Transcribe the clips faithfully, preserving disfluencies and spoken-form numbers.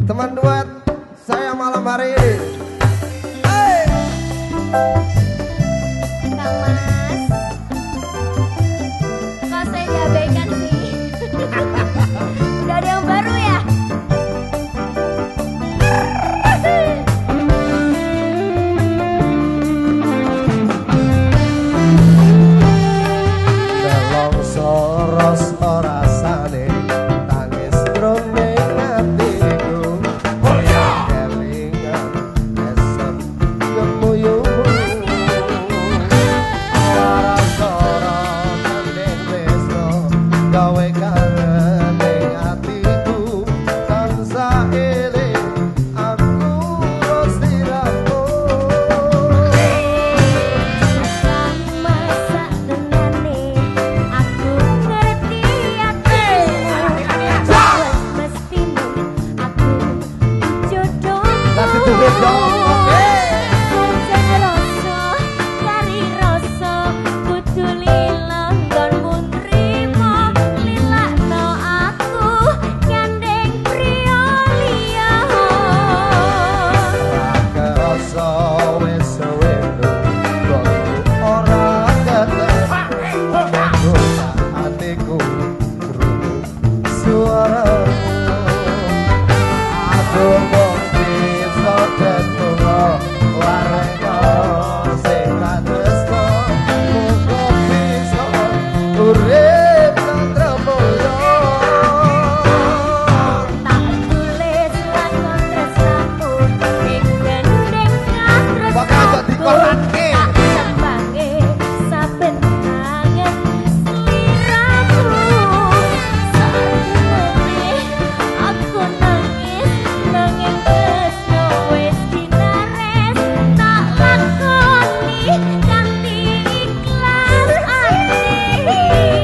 Teman duet saya malam hari ini. Hey! Kang Mas, kok saya diabaikan sih? Udah ada yang baru ya? Delong soros ora sane tangis droning atiku. Oh ya, kelingan esem kemuyumu. Ora soro kandeng besno gawe kangen ning atiku. Tansah eling aku rosiramu. Masa denane aku ngerti atimu. Mestimu aku jodoh. Tapi tuh dong. Jangan rasa kari rasa kudu lila nggonmu nrimo lilakno aku gandeng priya liya. Kerasa wis suweno ora ketemu atiku krungu suaramu. Aku mung bisa ketemu warga sing tak tresno. Muga bisa urip tentrem mulya. Tak tulis lakon tresnamu ing gandeng Bakal kok dikoranke. tembange saben tangan sliramu. Sakmene aku nangis nanging tresno wis dinares tak lakoni kanthi ikhlas ati.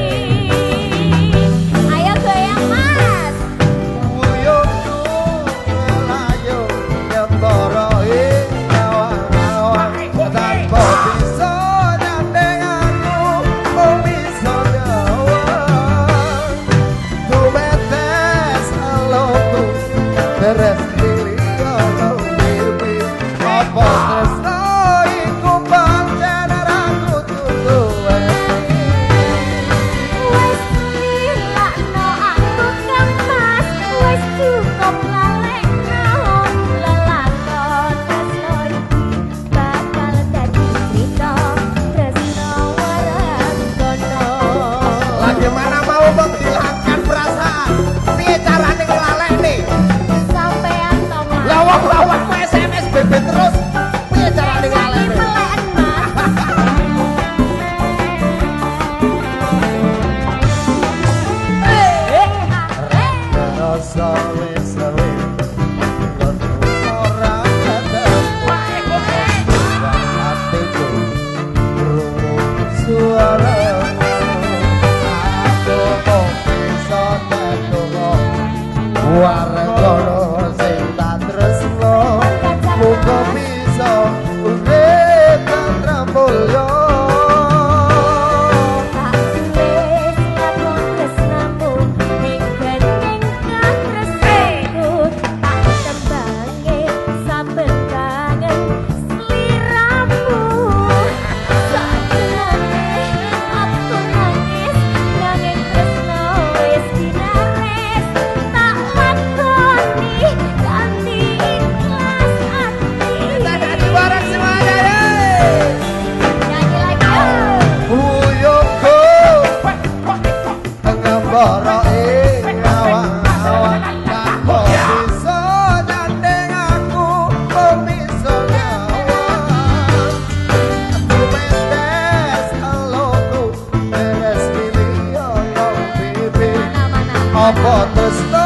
Ayo goyang Mas. Uyuhku melayu nyembara ing awang-awang tanpa bisa nyandeng aku mung bisa nyawang. Tumetes aloku deres pilih ono mimpi apa tresno iku pancen ora kudu duwe. Wes lilakno aku Kang Mas, wes cukup lalekno lelakon tresno iki bakal dadi crita tresno waranggono. Lagi mana mau menghilangkan perasaan? Piye carane nglalekne? Sampean to Mas. Lah wong lawanmu S M S B B terus. Piye carane Saiki nglalekne? peleken Mas. Rasa wis suwe ora ketemu atiku krungu suaramu. Aku kok bisa ketemu warga sing tak tresno. Muga bisa urip tentrem mulya. Tak tulis lakon tresnamu ning gandeng tresnaku. Tak tembange saben kangen sliramu. Sakjane aku nangis nanging tresno wis dinares tak lakoni kanthi ikhlas ati. Jadi bareng semuanya ya. Nyanyi lagi yuk. Uyuhku ngembara ing awang-awang tanpa bisa nyandeng aku mung bisa nyawang. Tumetes aloku deres pilih ono pipi Mana-mana. apa tresno